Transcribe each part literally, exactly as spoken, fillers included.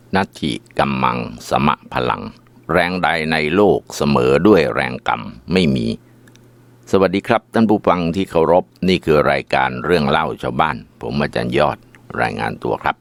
นัตถิกัมมังสมะพลังแรงใดในโลกเสมอด้วยแรงกรรมไม่มีสวัสดีครับท่านผู้ฟังที่เคารพนี่คือรายการเรื่องเล่าชาวบ้านผมอาจารย์ยอดรายงานตัวครับ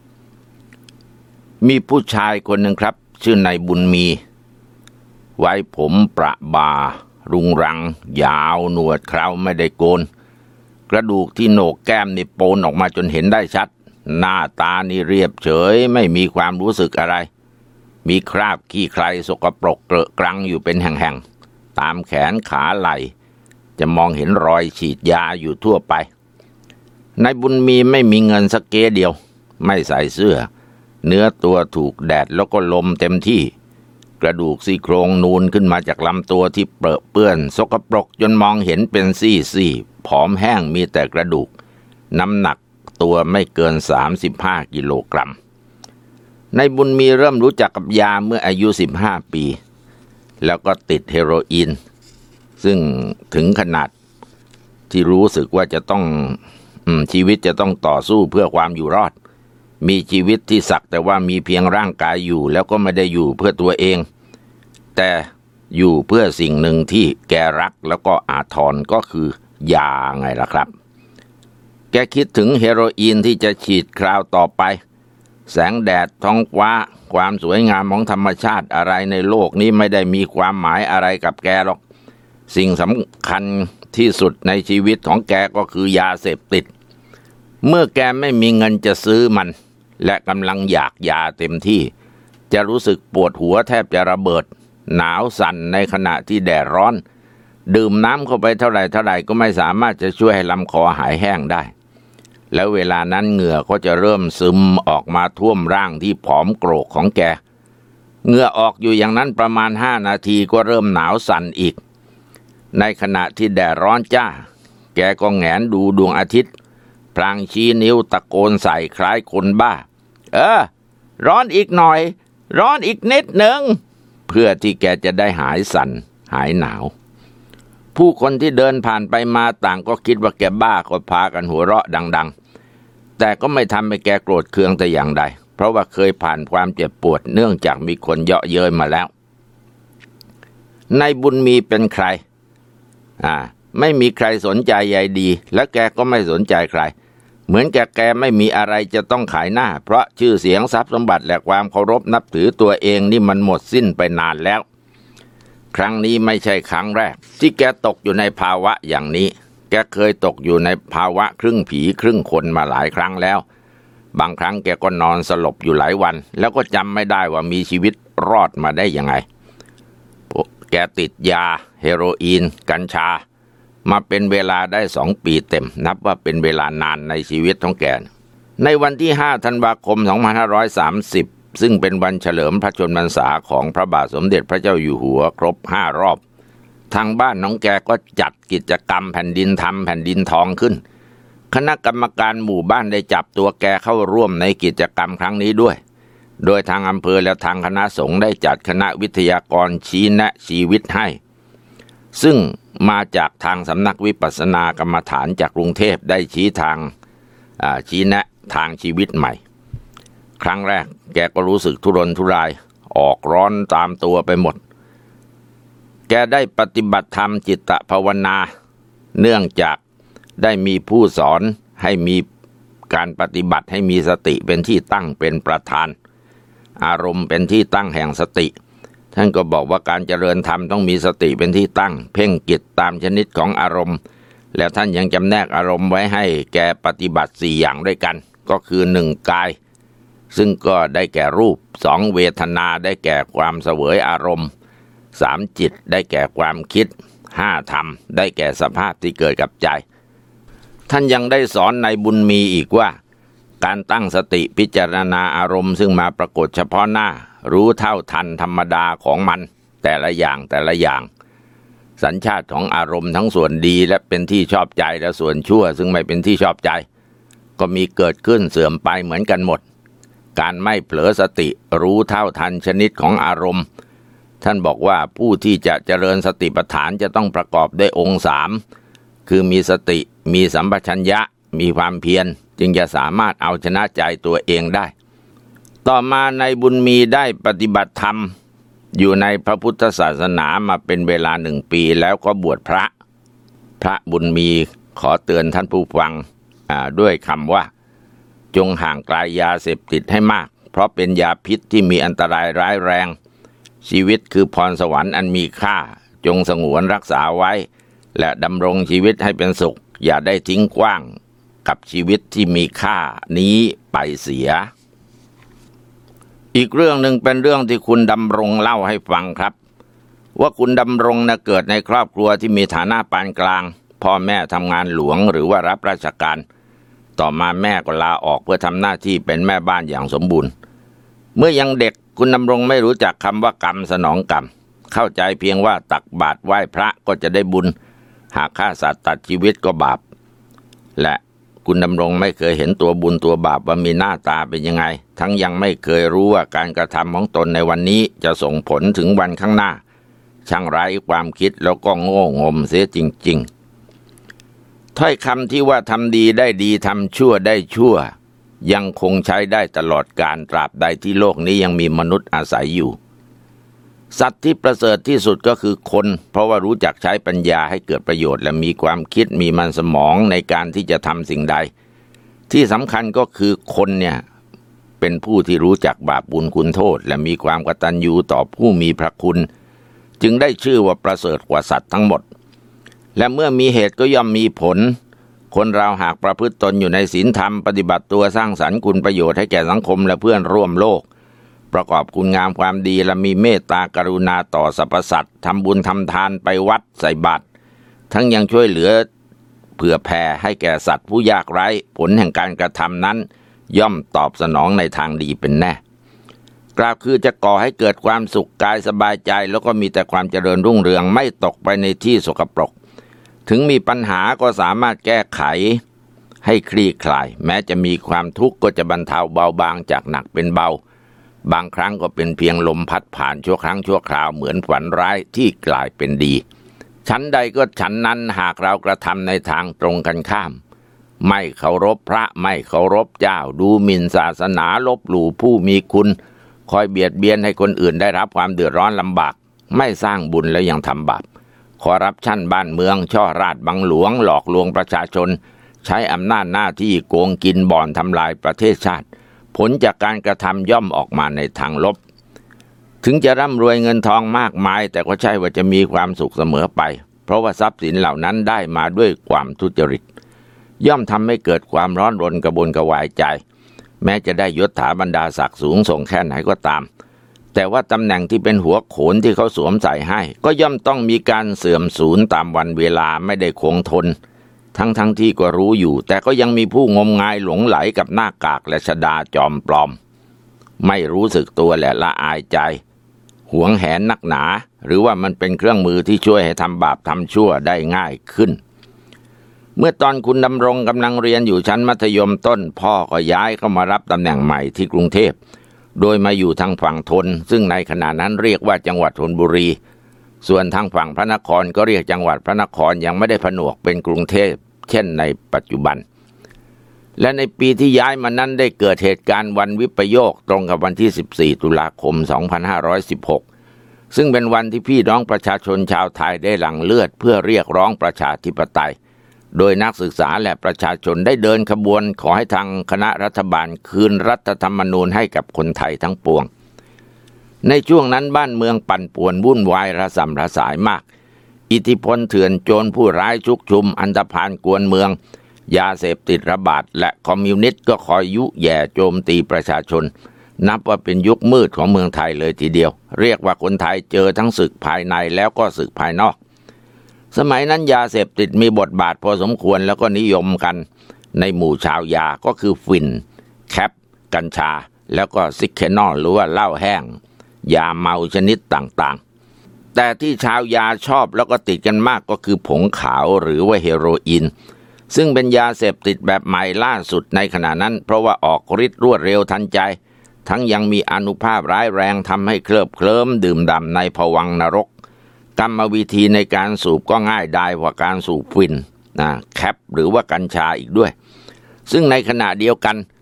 มีผู้ชายคนหนึ่งครับชื่อนายบุญมีไว้ผมประบารุงรังยาวหนวดเคราไม่ได้โกนกระดูกที่โหนกแก้มนี่โปนออกมาจนเห็นได้ชัดหน้าตานี่เรียบเฉยไม่มีความรู้สึกอะไรมีคราบขี้ใครสกปรกเกลอะกรังอยู่เป็นแห่งๆตามแขนขาไหล่จะมองเห็นรอยฉีดยาอยู่ทั่วไปนายบุญมีไม่มีเงินสักเก้เดียวไม่ใส่เสื้อเนื้อตัวถูกแดดแล้วก็ลมเต็มที่กระดูกซี่โครงนูนขึ้นมาจากลำตัวที่เปรอะเปื้อนสกปรกจนมองเห็นเป็นซี่ๆผอมแห้งมีแต่กระดูกน้ำหนักตัวไม่เกินสามสิบห้ากิโลกรัมนายบุญมีเริ่มรู้จักกับยาเมื่ออายุสิบห้าปีแล้วก็ติดเฮโรอีนซึ่งถึงขนาดที่รู้สึกว่าจะต้องอืมชีวิตจะต้องต่อสู้เพื่อความอยู่รอดมีชีวิตที่สักแต่ว่ามีเพียงร่างกายอยู่แล้วก็ไม่ได้อยู่เพื่อตัวเองแต่อยู่เพื่อสิ่งหนึ่งที่แกรักแล้วก็อาทรก็คือยาไงล่ะครับแกคิดถึงเฮโรอีนที่จะฉีดคราวต่อไปแสงแดดท้องฟ้าความสวยงามของธรรมชาติอะไรในโลกนี้ไม่ได้มีความหมายอะไรกับแกหรอกสิ่งสำคัญที่สุดในชีวิตของแกก็คือยาเสพติดเมื่อแกไม่มีเงินจะซื้อมันและกำลังอยากยาเต็มที่จะรู้สึกปวดหัวแทบจะระเบิดหนาวสั่นในขณะที่แดดร้อนดื่มน้ำเข้าไปเท่าไหร่เท่าไหร่ก็ไม่สามารถจะช่วยให้ลำคอหายแห้งได้แล้วเวลานั้นเหงื่อก็จะเริ่มซึมออกมาท่วมร่างที่ผอมโกรกของแกเหงื่อออกอยู่อย่างนั้นประมาณห้านาทีก็เริ่มหนาวสั่นอีกในขณะที่แดดร้อนจ้าแกก็แหงนดูดวงอาทิตย์พลางชี้นิ้วตะโกนใส่คล้ายคนบ้าเออร้อนอีกหน่อยร้อนอีกนิดหนึ่งเพื่อที่แกจะได้หายสั่นหายหนาวผู้คนที่เดินผ่านไปมาต่างก็คิดว่าแกบ้าก็พากันหัวเราะดังๆแต่ก็ไม่ทำให้แกโกรธเคืองแต่อย่างใดเพราะว่าเคยผ่านความเจ็บปวดเนื่องจากมีคนเยาะเย้ยมาแล้วนายบุญมีเป็นใครอ่าไม่มีใครสนใจใยดีและแกก็ไม่สนใจใครเหมือนแกแกไม่มีอะไรจะต้องขายหน้าเพราะชื่อเสียงทรัพย์สมบัติและความเคารพนับถือตัวเองนี่มันหมดสิ้นไปนานแล้วครั้งนี้ไม่ใช่ครั้งแรกที่แกตกอยู่ในภาวะอย่างนี้แกเคยตกอยู่ในภาวะครึ่งผีครึ่งคนมาหลายครั้งแล้วบางครั้งแกก็นอนสลบอยู่หลายวันแล้วก็จำไม่ได้ว่ามีชีวิตรอดมาได้ยังไงแกติดยาเฮโรอีนกัญชามาเป็นเวลาได้สองปีเต็มนับว่าเป็นเวลานานในชีวิตของแกในวันที่ห้าธันวาคมสองพันห้าร้อยสามสิบซึ่งเป็นวันเฉลิมพระชนมพรรษาของพระบาทสมเด็จพระเจ้าอยู่หัวครบห้ารอบทางบ้านน้องแกก็จัดกิจกรรมแผ่นดินธรรมแผ่นดินทองขึ้นคณะกรรมการหมู่บ้านได้จับตัวแกเข้าร่วมในกิจกรรมครั้งนี้ด้วยโดยทางอำเภอและทางคณะสงฆ์ได้จัดคณะวิทยากรชี้แนะชีวิตให้ซึ่งมาจากทางสำนักวิปัสสนากรรมฐานจากกรุงเทพได้ชี้ทางชี้แนะทางชีวิตใหม่ครั้งแรกแกก็รู้สึกทุรนทุรายออกร้อนตามตัวไปหมดแกได้ปฏิบัติธรรมจิตภาวนาเนื่องจากได้มีผู้สอนให้มีการปฏิบัติให้มีสติเป็นที่ตั้งเป็นประธานอารมณ์เป็นที่ตั้งแห่งสติท่านก็บอกว่าการเจริญธรรมต้องมีสติเป็นที่ตั้งเพ่งจิตตามชนิดของอารมณ์แล้วท่านยังจำแนกอารมณ์ไว้ให้แกปฏิบัติสี่อย่างด้วยกันก็คือหนึ่งกายซึ่งก็ได้แก่รูปสองเวทนาได้แก่ความเสวยอารมณ์สามจิตได้แก่ความคิดห้าธรรมได้แก่สภาพที่เกิดกับใจท่านยังได้สอนในบุญมีอีกว่าการตั้งสติพิจารณาอารมณ์ซึ่งมาปรากฏเฉพาะหน้ารู้เท่าทันธรรมดาของมันแต่ละอย่างแต่ละอย่างสัญชาติของอารมณ์ทั้งส่วนดีและเป็นที่ชอบใจและส่วนชั่วซึ่งไม่เป็นที่ชอบใจก็มีเกิดขึ้นเสื่อมไปเหมือนกันหมดการไม่เผลอสติรู้เท่าทันชนิดของอารมณ์ท่านบอกว่าผู้ที่จะเจริญสติปัฏฐานจะต้องประกอบด้วยองค์สามคือมีสติมีสัมปชัญญะมีความเพียรจึงจะสามารถเอาชนะใจตัวเองได้ต่อมานายบุญมีได้ปฏิบัติธรรมอยู่ในพระพุทธศาสนามาเป็นเวลาหนึ่งปีแล้วก็บวชพระพระบุญมีขอเตือนท่านผู้ฟังด้วยคำว่าจงห่างไกลยาเสพติดให้มากเพราะเป็นยาพิษที่มีอันตรายร้ายแรงชีวิตคือพรสวรรค์อันมีค่าจงสงวนรักษาไว้และดำรงชีวิตให้เป็นสุขอย่าได้ทิ้งขว้างกับชีวิตที่มีค่านี้ไปเสียอีกเรื่องหนึ่งเป็นเรื่องที่คุณดำรงเล่าให้ฟังครับว่าคุณดำรงนะเกิดในครอบครัวที่มีฐานะปานกลางพ่อแม่ทำงานหลวงหรือว่ารับราชการต่อมาแม่ก็ลาออกเพื่อทำหน้าที่เป็นแม่บ้านอย่างสมบูรณ์เมื่อยังเด็กคุณดำรงไม่รู้จักคำว่ากรรมสนองกรรมเข้าใจเพียงว่าตักบาตรไหว้พระก็จะได้บุญหากฆ่าสัตว์ตัดชีวิตก็บาปและคุณดำรงไม่เคยเห็นตัวบุญตัวบาปว่ามีหน้าตาเป็นยังไงทั้งยังไม่เคยรู้ว่าการกระทำของตนในวันนี้จะส่งผลถึงวันข้างหน้าช่างไร้ความคิดแล้วก็โง่งมเสียจริงๆถ้อยคำที่ว่าทำดีได้ดีทำชั่วได้ชั่วยังคงใช้ได้ตลอดกาลตราบใดที่โลกนี้ยังมีมนุษย์อาศัยอยู่สัตว์ที่ประเสริฐที่สุดก็คือคนเพราะว่ารู้จักใช้ปัญญาให้เกิดประโยชน์และมีความคิดมีมันสมองในการที่จะทำสิ่งใดที่สำคัญก็คือคนเนี่ยเป็นผู้ที่รู้จักบาปบุญคุณโทษและมีความกตัญญูต่อผู้มีพระคุณจึงได้ชื่อว่าประเสริฐกว่าสัตว์ทั้งหมดและเมื่อมีเหตุก็ย่อมมีผลคนเราหากประพฤติตนอยู่ในศีลธรรมปฏิบัติตัวสร้างสรรค์คุณประโยชน์ให้แก่สังคมและเพื่อนร่วมโลกประกอบคุณงามความดีและมีเมตตากรุณาต่อสรรพสัตว์ทำบุญทำทานไปวัดใส่บาตรทั้งยังช่วยเหลือเผื่อแผ่ให้แก่สัตว์ผู้ยากไร้ผลแห่งการกระทำนั้นย่อมตอบสนองในทางดีเป็นแน่กล่าวคือจะก่อให้เกิดความสุขกายสบายใจแล้วก็มีแต่ความเจริญรุ่งเรืองไม่ตกไปในที่สกปรกถึงมีปัญหาก็สามารถแก้ไขให้คลี่คลายแม้จะมีความทุกข์ก็จะบรรเทาเบาบางจากหนักเป็นเบาบางครั้งก็เป็นเพียงลมพัดผ่านชั่วครั้งชั่วคราวเหมือนฝันร้ายที่กลายเป็นดีฉันใดก็ฉันนั้นหากเรากระทำในทางตรงกันข้ามไม่เคารพพระไม่เคารพเจ้าดูหมิ่นศาสนาลบหลู่ผู้มีคุณคอยเบียดเบียนให้คนอื่นได้รับความเดือดร้อนลำบากไม่สร้างบุญแล้วยังทำบาปคอร์รัปชันบ้านเมืองช่อราชบังหลวงหลอกลวงประชาชนใช้อำนาจหน้าที่โกงกินบ่อนทำลายประเทศชาติผลจากการกระทำย่อมออกมาในทางลบถึงจะร่ำรวยเงินทองมากมายแต่ก็ใช่ว่าจะมีความสุขเสมอไปเพราะว่าทรัพย์สินเหล่านั้นได้มาด้วยความทุจริตย่อมทำให้เกิดความร้อนรนกระวนกระวายใจแม้จะได้ยศถาบรรดาศักดิ์สูงส่งแค่ไหนก็ตามแต่ว่าตำแหน่งที่เป็นหัวโขนที่เขาสวมใส่ให้ก็ย่อมต้องมีการเสื่อมสูญตามวันเวลาไม่ได้คงทนทั้งทั้งที่ก็รู้อยู่แต่ก็ยังมีผู้งมงายหลงไหลกับหน้ากากและชฎาจอมปลอมไม่รู้สึกตัวและละอายใจหวงแหนนักหนาหรือว่ามันเป็นเครื่องมือที่ช่วยให้ทำบาปทำชั่วได้ง่ายขึ้นเมื่อตอนคุณดำรงกำลังเรียนอยู่ชั้นมัธยมต้นพ่อก็ย้ายเข้ามารับตำแหน่งใหม่ที่กรุงเทพโดยมาอยู่ทางฝั่งธนซึ่งในขณะนั้นเรียกว่าจังหวัดธนบุรีส่วนทางฝั่งพระนครก็เรียกจังหวัดพระนครยังไม่ได้ผนวกเป็นกรุงเทพเช่นในปัจจุบันและในปีที่ย้ายมานั้นได้เกิดเหตุการณ์วันวิปโยคตรงกับวันที่สิบสี่ตุลาคมสองพันห้าร้อยสิบหกซึ่งเป็นวันที่พี่น้องประชาชนชาวไทยได้หลั่งเลือดเพื่อเรียกร้องประชาธิปไตยโดยนักศึกษาและประชาชนได้เดินขบวนขอให้ทางคณะรัฐบาลคืนรัฐธรรมนูญให้กับคนไทยทั้งปวงในช่วงนั้นบ้านเมืองปั่นป่วนวุ่นวายระส่ำระสายมากอิทธิพลเถื่อนโจรผู้ร้ายชุกชุมอันธพาลกวนเมืองยาเสพติดระบาดและคอมมิวนิสต์ก็คอยยุแย่โจมตีประชาชนนับว่าเป็นยุคมืดของเมืองไทยเลยทีเดียวเรียกว่าคนไทยเจอทั้งศึกภายในแล้วก็ศึกภายนอกสมัยนั้นยาเสพติดมีบทบาทพอสมควรแล้วก็นิยมกันในหมู่ชาวยาก็คือฟินแคปกัญชาแล้วก็ซิกเคนอลหรือว่าเหล้าแห้งยาเมาชนิดต่างๆแต่ที่ชาวยาชอบแล้วก็ติดกันมากก็คือผงขาวหรือว่าเฮโรอีนซึ่งเป็นยาเสพติดแบบใหม่ล่าสุดในขณะนั้นเพราะว่าออกฤทธิ์รวดเร็วทันใจทั้งยังมีอานุภาพร้ายแรงทำให้เคลิบเคลิ้มดื่มด่ำในภวังค์นรกกรรมวิธีในการสูบก็ง่ายดายกว่าการสูบฟินนะแคปหรือว่ากัญชาอีกด้วยซึ่งในขณะเดียวกัน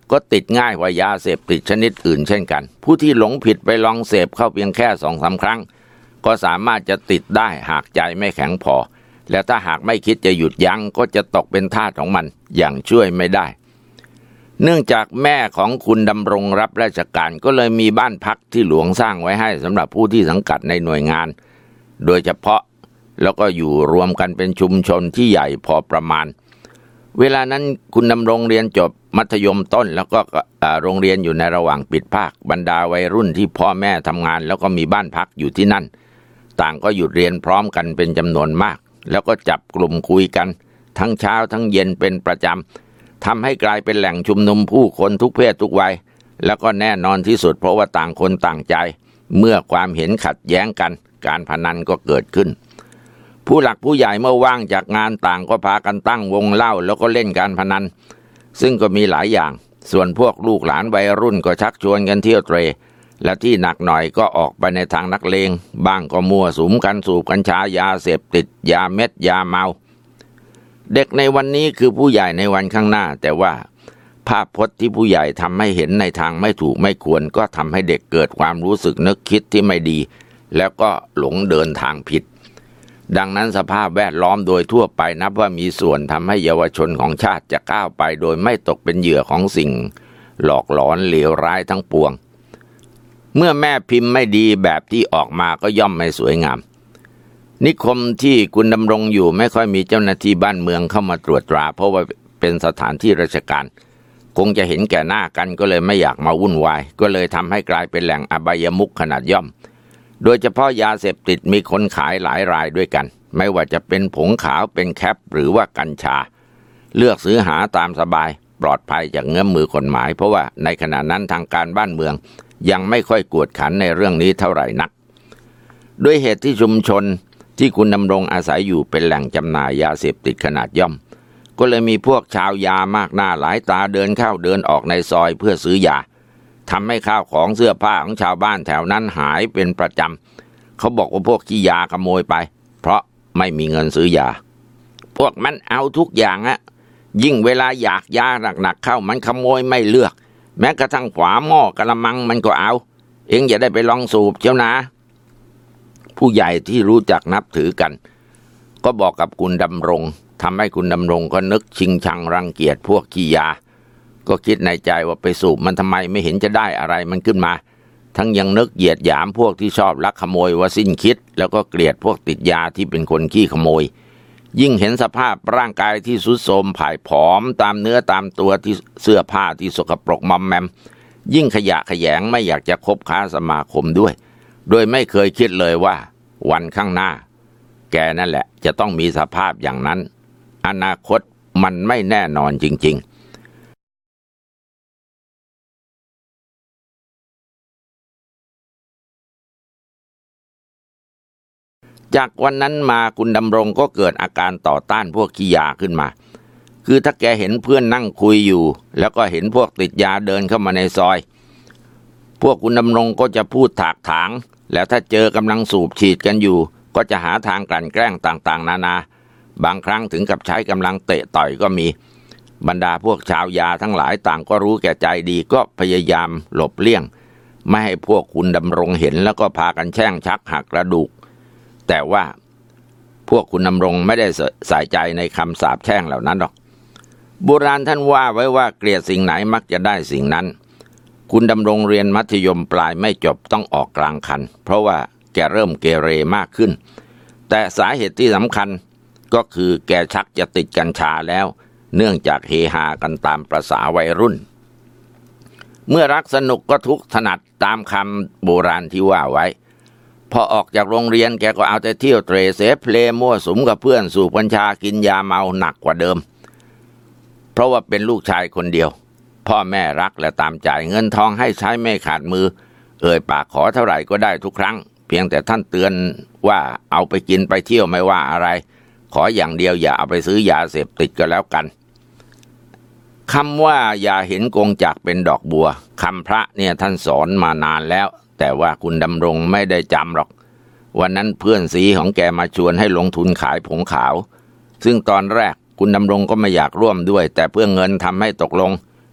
ก็ติดง่ายกว่ายาเสพติดชนิดอื่นเช่นกันผู้ที่หลงผิดไปลองเสพเข้าเพียงแค่สองสามครั้งก็สามารถจะติดได้หากใจไม่แข็งพอและถ้าหากไม่คิดจะหยุดยั้งก็จะตกเป็นทาสของมันอย่างช่วยไม่ได้เนื่องจากแม่ของคุณดำรงรับราชการก็เลยมีบ้านพักที่หลวงสร้างไว้ให้สำหรับผู้ที่สังกัดในหน่วยงานโดยเฉพาะแล้วก็อยู่รวมกันเป็นชุมชนที่ใหญ่พอประมาณเวลานั้นคุณดำรงเรียนจบมัธยมต้นแล้วก็โรงเรียนอยู่ในระหว่างปิดภาคบรรดาวัยรุ่นที่พ่อแม่ทำงานแล้วก็มีบ้านพักอยู่ที่นั่นต่างก็หยุดเรียนพร้อมกันเป็นจำนวนมากแล้วก็จับกลุ่มคุยกันทั้งเช้าทั้งเย็นเป็นประจำทำให้กลายเป็นแหล่งชุมนุมผู้คนทุกเพศทุกวัยแล้วก็แน่นอนที่สุดเพราะว่าต่างคนต่างใจเมื่อความเห็นขัดแย้งกันการพนันก็เกิดขึ้นผู้หลักผู้ใหญ่เมื่อว่างจากงานต่างก็พากันตั้งวงเล่าแล้วก็เล่นการพนันซึ่งก็มีหลายอย่างส่วนพวกลูกหลานวัยรุ่นก็ชักชวนกันเที่ยวเตร่และที่หนักหน่อยก็ออกไปในทางนักเลงบ้างก็มั่วสุมกันสูบกัญชายาเสพติดยาเม็ดยาเมาเด็กในวันนี้คือผู้ใหญ่ในวันข้างหน้าแต่ว่าภาพพจน์ที่ผู้ใหญ่ทำให้เห็นในทางไม่ถูกไม่ควรก็ทำให้เด็กเกิดความรู้สึกนึกคิดที่ไม่ดีแล้วก็หลงเดินทางผิดดังนั้นสภาพแวดล้อมโดยทั่วไปนับว่ามีส่วนทำให้เยาวชนของชาติจะก้าวไปโดยไม่ตกเป็นเหยื่อของสิ่งหลอกหลอนเลวร้ายทั้งปวงเมื่อแม่พิมพ์ไม่ดีแบบที่ออกมาก็ย่อมไม่สวยงามนิคมที่คุณดำรงอยู่ไม่ค่อยมีเจ้าหน้าที่บ้านเมืองเข้ามาตรวจตราเพราะว่าเป็นสถานที่ราชการคงจะเห็นแก่หน้ากันก็เลยไม่อยากมาวุ่นวายก็เลยทำให้กลายเป็นแหล่งอบายมุขขนาดย่อมโดยเฉพาะยาเสพติดมีคนขายหลายรายด้วยกันไม่ว่าจะเป็นผงขาวเป็นแคปหรือว่ากัญชาเลือกซื้อหาตามสบายปลอดภัยจากเงื้อมมือกฎหมายเพราะว่าในขณะนั้นทางการบ้านเมืองยังไม่ค่อยกวดขันในเรื่องนี้เท่าไหร่นักด้วยเหตุที่ชุมชนที่คุณดำรงอาศัยอยู่เป็นแหล่งจำหน่ายยาเสพติดขนาดย่อมก็เลยมีพวกชาวยามากหน้าหลายตาเดินเข้าเดินออกในซอยเพื่อซื้อยาทำให้ข้าวของเสื้อผ้าของชาวบ้านแถวนั้นหายเป็นประจำเขาบอกว่าพวกขี้ยาขโมยไปเพราะไม่มีเงินซื้อยาพวกมันเอาทุกอย่างอะยิ่งเวลาอยากยาหนักๆเข้ามันขโมยไม่เลือกแม้กระทั่งฝาหม้อกระมังมันก็เอาเองอย่าได้ไปลองสูบเจ้านะผู้ใหญ่ที่รู้จักนับถือกันก็บอกกับคุณดำรงทำให้คุณดำรงก็นึกชิงชังรังเกียจพวกขี้ยาก็คิดในใจว่าไปสูบมันทำไมไม่เห็นจะได้อะไรมันขึ้นมาทั้งยังนึกเหยียดหยามพวกที่ชอบลักขโมยว่าสิ้นคิดแล้วก็เกลียดพวกติดยาที่เป็นคนขี้ขโมยยิ่งเห็นสภาพร่างกายที่ทรุดโทรมผายผอมตามเนื้อตามตัวที่เสื้อผ้าที่สกปรกมอมแมมยิ่งขยะแขยงไม่อยากจะคบค้าสมาคมด้วยโดยไม่เคยคิดเลยว่าวันข้างหน้าแกนั่นแหละจะต้องมีสภาพอย่างนั้นอนาคตมันไม่แน่นอนจริงๆจากวันนั้นมาคุณดำรงก็เกิดอาการต่อต้านพวกขี้ยาขึ้นมาคือถ้าแกเห็นเพื่อนนั่งคุยอยู่แล้วก็เห็นพวกติดยาเดินเข้ามาในซอยพวกคุณดำรงก็จะพูดถากถางแล้วถ้าเจอกำลังสูบฉีดกันอยู่ก็จะหาทางกลั่นแกล้งต่างๆนานาบางครั้งถึงกับใช้กำลังเตะต่อยก็มีบรรดาพวกชาวยาทั้งหลายต่างก็รู้แก่ใจดีก็พยายามหลบเลี่ยงไม่ให้พวกคุณดำรงเห็นแล้วก็พากันแช่งชักหักกระดูกแต่ว่าพวกคุณดำรงไม่ได้ใส่ใจในคำสาปแช่งเหล่านั้นหรอกโบราณท่านว่าไว้ว่าเกลียดสิ่งไหนมักจะได้สิ่งนั้นคุณดำรงเรียนมัธยมปลายไม่จบต้องออกกลางคันเพราะว่าแกเริ่มเกเรมากขึ้นแต่สาเหตุที่สำคัญก็คือแกชักจะติดกัญชาแล้วเนื่องจากเฮฮากันตามประสาวัยรุ่นเมื่อรักสนุกก็ทุกถนัดตามคำโบราณที่ว่าไว้พอออกจากโรงเรียนแกก็เอาแต่เที่ยวเตร่เสพเพลมั่วสุมกับเพื่อนสูบกัญชากินยาเมาหนักกว่าเดิมเพราะว่าเป็นลูกชายคนเดียวพ่อแม่รักและตามจ่ายเงินทองให้ใช้ไม่ขาดมือเอ่ยปากขอเท่าไหร่ก็ได้ทุกครั้งเพียงแต่ท่านเตือนว่าเอาไปกินไปเที่ยวไม่ว่าอะไรขออย่างเดียวอย่าเอาไปซื้อยาเสพติดก็แล้วกันคำว่าอย่าเห็นกงจักรเป็นดอกบัวคำพระเนี่ยท่านสอนมานานแล้วแต่ว่าคุณดำรงไม่ได้จำหรอกวันนั้นเพื่อนสีของแกมาชวนให้ลงทุนขายผงขาวซึ่งตอนแรกคุณดำรงก็ไม่อยากร่วมด้วยแต่เพื่อเงินทำให้ตกลง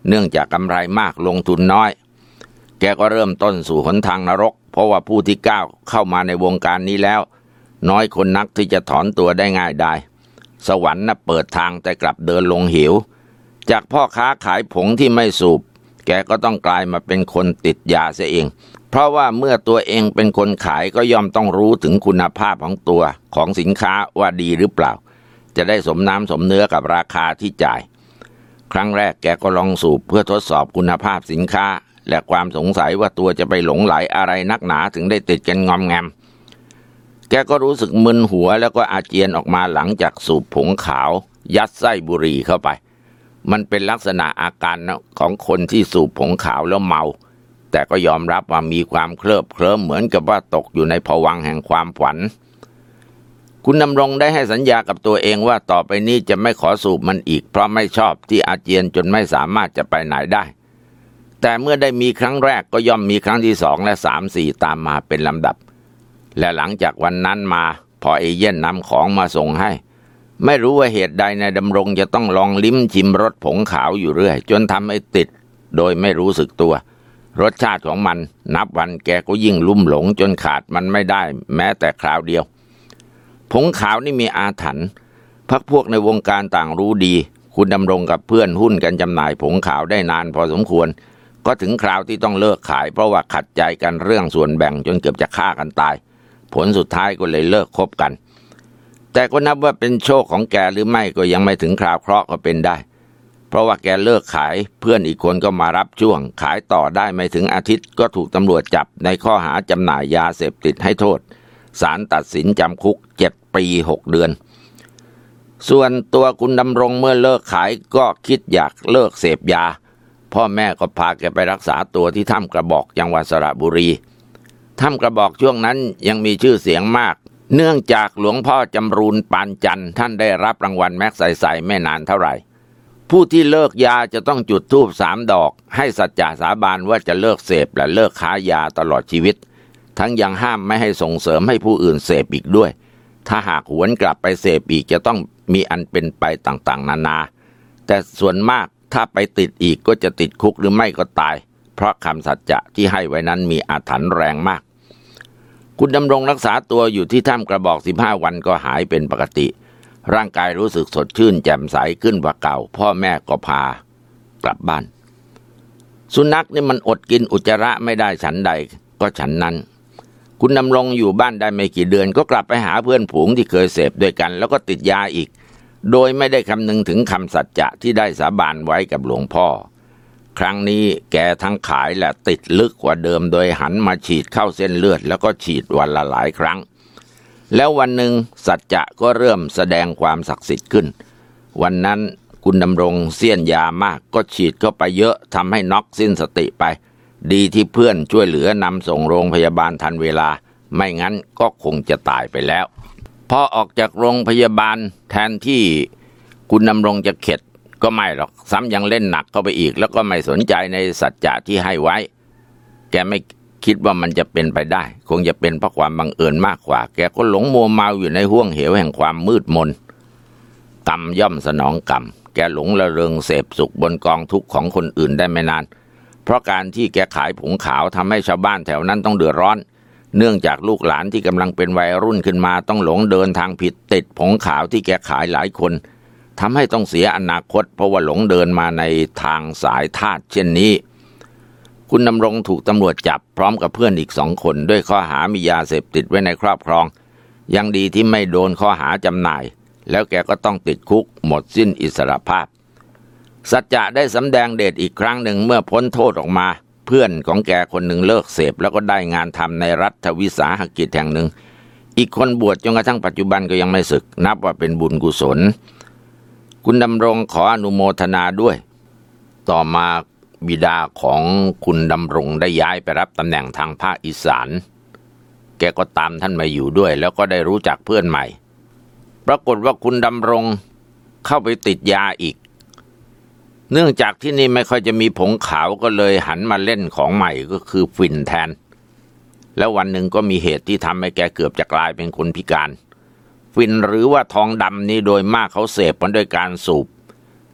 เนื่องจากกำไรมากลงทุนน้อยแกก็เริ่มต้นสู่หนทางนรกเพราะว่าผู้ที่ก้าวเข้ามาในวงการนี้แล้วน้อยคนนักที่จะถอนตัวได้ง่ายได้สวรรค์น่ะเปิดทางแต่กลับเดินลงเหวจากพ่อค้าขายผงที่ไม่สูบแกก็ต้องกลายมาเป็นคนติดยาเสียเองเพราะว่าเมื่อตัวเองเป็นคนขายก็ย่อมต้องรู้ถึงคุณภาพของตัวของสินค้าว่าดีหรือเปล่าจะได้สมน้ำสมเนื้อกับราคาที่จ่ายครั้งแรกแกก็ลองสูบเพื่อทดสอบคุณภาพสินค้าและความสงสัยว่าตัวจะไปหลงไหลอะไรนักหนาถึงได้ติดกันงอมแงมแกก็รู้สึกมึนหัวแล้วก็อาเจียนออกมาหลังจากสูบผงขาวยัดไส้บุหรี่เข้าไปมันเป็นลักษณะอาการของคนที่สูบผงขาวแล้วเมาแต่ก็ยอมรับว่ามีความเคลิบเคลิ้มเหมือนกับว่าตกอยู่ในภวังค์แห่งความฝันคุณดำรงได้ให้สัญญากับตัวเองว่าต่อไปนี้จะไม่ขอสูบมันอีกเพราะไม่ชอบที่อาเจียนจนไม่สามารถจะไปไหนได้แต่เมื่อได้มีครั้งแรกก็ย่อมมีครั้งที่สองและสามสี่ตามมาเป็นลำดับและหลังจากวันนั้นมาพอเอเย่นนำของมาส่งให้ไม่รู้ว่าเหตุใดนายดำรงจะต้องลองลิ้มชิมรสผงขาวอยู่เรื่อยจนทำให้ติดโดยไม่รู้สึกตัวรสชาติของมันนับวันแกก็ยิ่งลุ่มหลงจนขาดมันไม่ได้แม้แต่คราวเดียวผงขาวนี่มีอาถรรพ์พรรคพวกในวงการต่างรู้ดีคุณดำรงกับเพื่อนหุ้นกันจำหน่ายผงขาวได้นานพอสมควรก็ถึงคราวที่ต้องเลิกขายเพราะว่าขัดใจกันเรื่องส่วนแบ่งจนเกือบจะฆ่ากันตายผลสุดท้ายก็เลยเลิกคบกันแต่ก็นับว่าเป็นโชคของแกหรือไม่ก็ยังไม่ถึงคราวเคราะห์ก็เป็นได้เพราะว่าแกเลิกขายเพื่อนอีกคนก็มารับช่วงขายต่อได้ไม่ถึงอาทิตย์ก็ถูกตำรวจจับในข้อหาจำหน่ายยาเสพติดให้โทษศาลตัดสินจำคุกเจ็ดปีหกเดือนส่วนตัวคุณดำรงเมื่อเลิกขายก็คิดอยากเลิกเสพยาพ่อแม่ก็พาแกไปรักษาตัวที่ถ้ำกระบอกจังหวัดสระบุรีถ้ำกระบอกช่วงนั้นยังมีชื่อเสียงมากเนื่องจากหลวงพ่อจำรูนปานจันทร์ท่านได้รับรางวัลแม็กใสๆไม่นานเท่าไหร่ผู้ที่เลิกยาจะต้องจุดธูปสามดอกให้สัจจะสาบานว่าจะเลิกเสพและเลิกค้ายาตลอดชีวิตทั้งยังห้ามไม่ให้ส่งเสริมให้ผู้อื่นเสพอีกด้วยถ้าหากหวนกลับไปเสพอีกจะต้องมีอันเป็นไปต่างๆนานาแต่ส่วนมากถ้าไปติดอีกก็จะติดคุกหรือไม่ก็ตายเพราะคำสัจจะที่ให้ไว้นั้นมีอาถรรพ์แรงมากคุณดำรงรักษาตัวอยู่ที่ถ้ำกระบอกสิบห้าวันก็หายเป็นปกติร่างกายรู้สึกสดชื่นแจ่มใสขึ้นกว่าเก่าพ่อแม่ก็พากลับบ้านสุนัขนี่มันอดกินอุจจาระไม่ได้ฉันใดก็ฉันนั้นคุณดำรงอยู่บ้านได้ไม่กี่เดือนก็กลับไปหาเพื่อนฝูงที่เคยเสพด้วยกันแล้วก็ติดยาอีกโดยไม่ได้คำนึงถึงคำสัจจะที่ได้สาบานไว้กับหลวงพ่อครั้งนี้แกทั้งขายและติดลึกกว่าเดิมโดยหันมาฉีดเข้าเส้นเลือดแล้วก็ฉีดวันละหลายครั้งแล้ววันหนึ่งสัจจะก็เริ่มแสดงความศักดิ์สิทธิ์ขึ้นวันนั้นคุณดำรงเสี้ยนยามากก็ฉีดเข้าไปเยอะทำให้น็อกสิ้นสติไปดีที่เพื่อนช่วยเหลือนำส่งโรงพยาบาลทันเวลาไม่งั้นก็คงจะตายไปแล้วพอออกจากโรงพยาบาลแทนที่คุณดำรงจะเข็ดก็ไม่หรอกซ้ำยังเล่นหนักเข้าไปอีกแล้วก็ไม่สนใจในสัจจะที่ให้ไว้แกไม่คิดว่ามันจะเป็นไปได้คงจะเป็นเพราะความบังเอิญมากกว่าแกก็หลงมัวเมาอยู่ในห้วงเหวแห่งความมืดมนกรรมย่อมสนองกรรมแกหลงระเริงเสพสุขบนกองทุกข์ของคนอื่นได้ไม่นานเพราะการที่แกขายผงขาวทำให้ชาวบ้านแถวนั้นต้องเดือดร้อนเนื่องจากลูกหลานที่กำลังเป็นวัยรุ่นขึ้นมาต้องหลงเดินทางผิดติดผงขาวที่แกขายหลายคนทำให้ต้องเสียอนาคตเพราะว่าหลงเดินมาในทางสายทาสเช่นนี้คุณดำรงถูกตำรวจจับพร้อมกับเพื่อนอีกสองคนด้วยข้อหามียาเสพติดไว้ในครอบครองยังดีที่ไม่โดนข้อหาจำหน่ายแล้วแกก็ต้องติดคุกหมดสิ้นอิสรภาพสัจจะได้สำแดงเดชอีกครั้งหนึ่งเมื่อพ้นโทษออกมาเพื่อนของแกคนหนึ่งเลิกเสพแล้วก็ได้งานทำในรัฐวิสาหกิจแห่งหนึ่งอีกคนบวชจนกระทั่งปัจจุบันก็ยังไม่สึกนับว่าเป็นบุญกุศลคุณดำรงขออนุโมทนาด้วยต่อมาบิดาของคุณดำรงได้ย้ายไปรับตำแหน่งทางภาคอีสานแกก็ตามท่านมาอยู่ด้วยแล้วก็ได้รู้จักเพื่อนใหม่ปรากฏว่าคุณดำรงเข้าไปติดยาอีกเนื่องจากที่นี่ไม่ค่อยจะมีผงขาวก็เลยหันมาเล่นของใหม่ก็คือฝิ่นแทนแล้ววันหนึ่งก็มีเหตุที่ทำให้แกเกือบจะกลายเป็นคนพิการฝิ่นหรือว่าทองดำนี่โดยมากเขาเสพกันด้วยการสูบ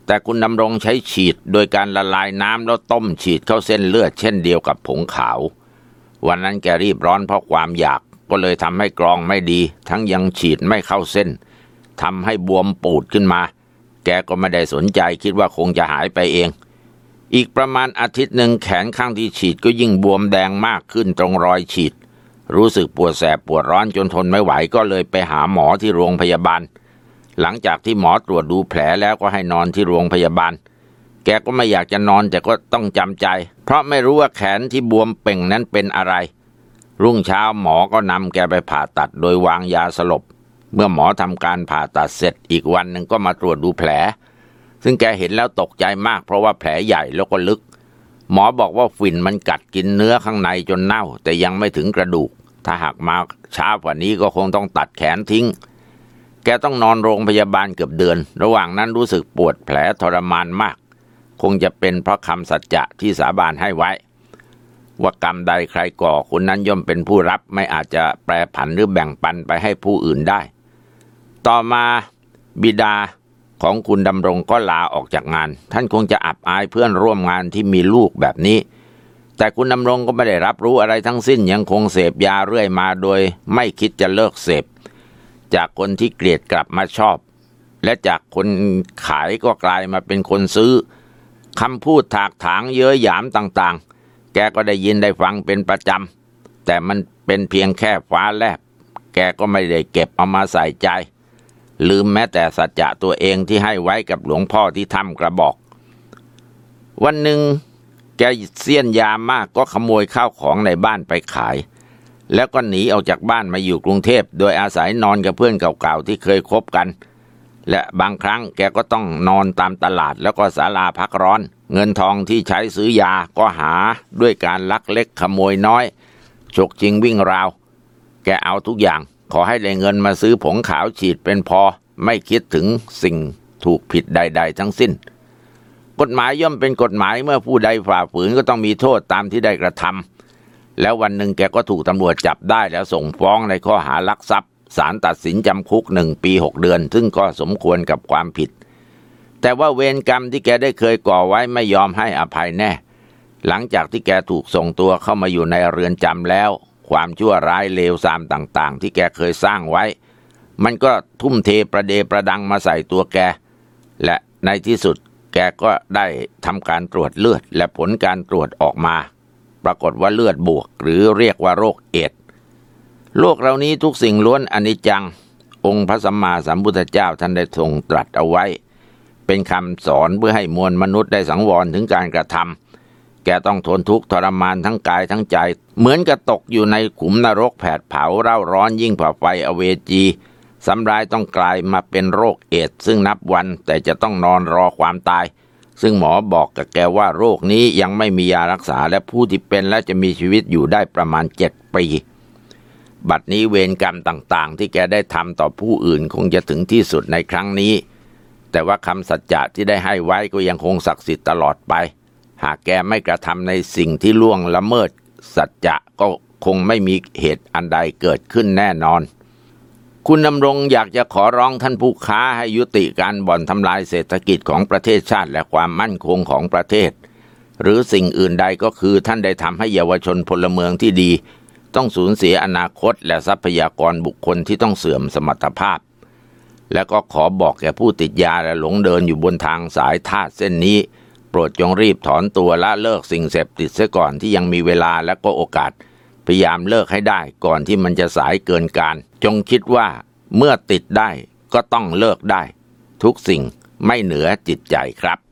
แต่คุณดำรงใช้ฉีดโดยการละลายน้ำแล้วต้มฉีดเข้าเส้นเลือดเช่นเดียวกับผงขาววันนั้นแกรีบร้อนเพราะความอยากก็เลยทำให้กรองไม่ดีทั้งยังฉีดไม่เข้าเส้นทำให้บวมปูดขึ้นมาแกก็ไม่ได้สนใจคิดว่าคงจะหายไปเองอีกประมาณอาทิตย์หนึ่งแขนข้างที่ฉีดก็ยิ่งบวมแดงมากขึ้นตรงรอยฉีดรู้สึกปวดแสบปวดร้อนจนทนไม่ไหวก็เลยไปหาหมอที่โรงพยาบาลหลังจากที่หมอตรวจดูแผลแล้วก็ให้นอนที่โรงพยาบาลแกก็ไม่อยากจะนอนแต่ก็ต้องจำใจเพราะไม่รู้ว่าแขนที่บวมเป่งนั้นเป็นอะไรรุ่งเช้าหมอก็นำแกไปผ่าตัดโดยวางยาสลบเมื่อหมอทำการผ่าตัดเสร็จอีกวันหนึ่งก็มาตรวจดูแผลซึ่งแกเห็นแล้วตกใจมากเพราะว่าแผลใหญ่แล้วก็ลึกหมอบอกว่าฝิ่นมันกัดกินเนื้อข้างในจนเน่าแต่ยังไม่ถึงกระดูกถ้าหากมาช้ากว่านี้ก็คงต้องตัดแขนทิ้งแกต้องนอนโรงพยาบาลเกือบเดือนระหว่างนั้นรู้สึกปวดแผลทรมานมากคงจะเป็นเพราะคำสัจจะที่สาบานให้ไว้ว่ากรรมใดใครก่อคนนั้นย่อมเป็นผู้รับไม่อาจจะแปรผันหรือแบ่งปันไปให้ผู้อื่นได้ต่อมาบิดาของคุณดำรงก็ลาออกจากงานท่านคงจะอับอายเพื่อนร่วมงานที่มีลูกแบบนี้แต่คุณดำรงก็ไม่ได้รับรู้อะไรทั้งสิ้นยังคงเสพยาเรื่อยมาโดยไม่คิดจะเลิกเสพจากคนที่เกลียดกลับมาชอบและจากคนขายก็กลายมาเป็นคนซื้อคำพูดถากถางเย้ยหยามต่างๆแกก็ได้ยินได้ฟังเป็นประจำแต่มันเป็นเพียงแค่ฟ้าแลบแกก็ไม่ได้เก็บเอามาใส่ใจลืมแม้แต่สัจจะตัวเองที่ให้ไว้กับหลวงพ่อที่ถ้ำกระบอกวันหนึ่งแกเสี้ยนยามากก็ขโมยข้าวของในบ้านไปขายแล้วก็หนีออกจากบ้านมาอยู่กรุงเทพโดยอาศัยนอนกับเพื่อนเก่าๆที่เคยคบกันและบางครั้งแกก็ต้องนอนตามตลาดแล้วก็ศาลาพักร้อนเงินทองที่ใช้ซื้อยาก็หาด้วยการลักเล็กขโมยน้อยฉกชิงวิ่งราวแกเอาทุกอย่างขอให้ได้เงินมาซื้อผงขาวฉีดเป็นพอไม่คิดถึงสิ่งถูกผิดใดๆทั้งสิ้นกฎหมายย่อมเป็นกฎหมายเมื่อผู้ใดฝ่าฝืนก็ต้องมีโทษตามที่ได้กระทำแล้ววันหนึ่งแกก็ถูกตำรวจจับได้แล้วส่งฟ้องในข้อหาลักทรัพย์ศาลตัดสินจำคุกหนึ่งปีหกเดือนซึ่งก็สมควรกับความผิดแต่ว่าเวรกรรมที่แกได้เคยก่อไว้ไม่ยอมให้อภัยแน่หลังจากที่แกถูกส่งตัวเข้ามาอยู่ในเรือนจำแล้วความชั่วร้ายเลวทรามต่างๆที่แกเคยสร้างไว้มันก็ทุ่มเทประเดประดังมาใส่ตัวแกและในที่สุดแกก็ได้ทำการตรวจเลือดและผลการตรวจออกมาปรากฏว่าเลือดบวกหรือเรียกว่าโรคเอดส์โลกเหล่านี้ทุกสิ่งล้วนอนิจจังองค์พระสัมมาสัมพุทธเจ้าท่านได้ทรงตรัสเอาไว้เป็นคำสอนเพื่อให้มวลมนุษย์ได้สังวรถึงการกระทำแกต้องทนทุกข์ทรมานทั้งกายทั้งใจเหมือนกับตกอยู่ในขุมนรกแผดเผาเร่าร้อนยิ่งกว่าไฟอเวจีสำร้ายต้องกลายมาเป็นโรคเอดส์ซึ่งนับวันแต่จะต้องนอนรอความตายซึ่งหมอบอกกับแกว่าโรคนี้ยังไม่มียารักษาและผู้ที่เป็นและจะมีชีวิตอยู่ได้ประมาณเจ็ดปีบัดนี้เวรกรรมต่างๆที่แกได้ทำต่อผู้อื่นคงจะถึงที่สุดในครั้งนี้แต่ว่าคำสัจจะที่ได้ให้ไว้ก็ยังคงศักดิ์สิทธิ์ตลอดไปหากแกไม่กระทำในสิ่งที่ล่วงละเมิดสัจจะก็คงไม่มีเหตุอันใดเกิดขึ้นแน่นอนคุณดำรงอยากจะขอร้องท่านผู้ค้าให้ยุติการบ่อนทำลายเศรษฐกิจของประเทศชาติและความมั่นคงของประเทศหรือสิ่งอื่นใดก็คือท่านได้ทำให้เยาวชนพลเมืองที่ดีต้องสูญเสียอนาคตและทรัพยากรบุคคลที่ต้องเสื่อมสมรรถภาพและก็ขอบอกแก่ผู้ติดยาและหลงเดินอยู่บนทางสายธาตุเส้นนี้โปรดจงรีบถอนตัวละเลิกสิ่งเสพติดเสียก่อนที่ยังมีเวลาและก็โอกาสพยายามเลิกให้ได้ก่อนที่มันจะสายเกินการจงคิดว่าเมื่อติดได้ก็ต้องเลิกได้ทุกสิ่งไม่เหนือจิตใจครับ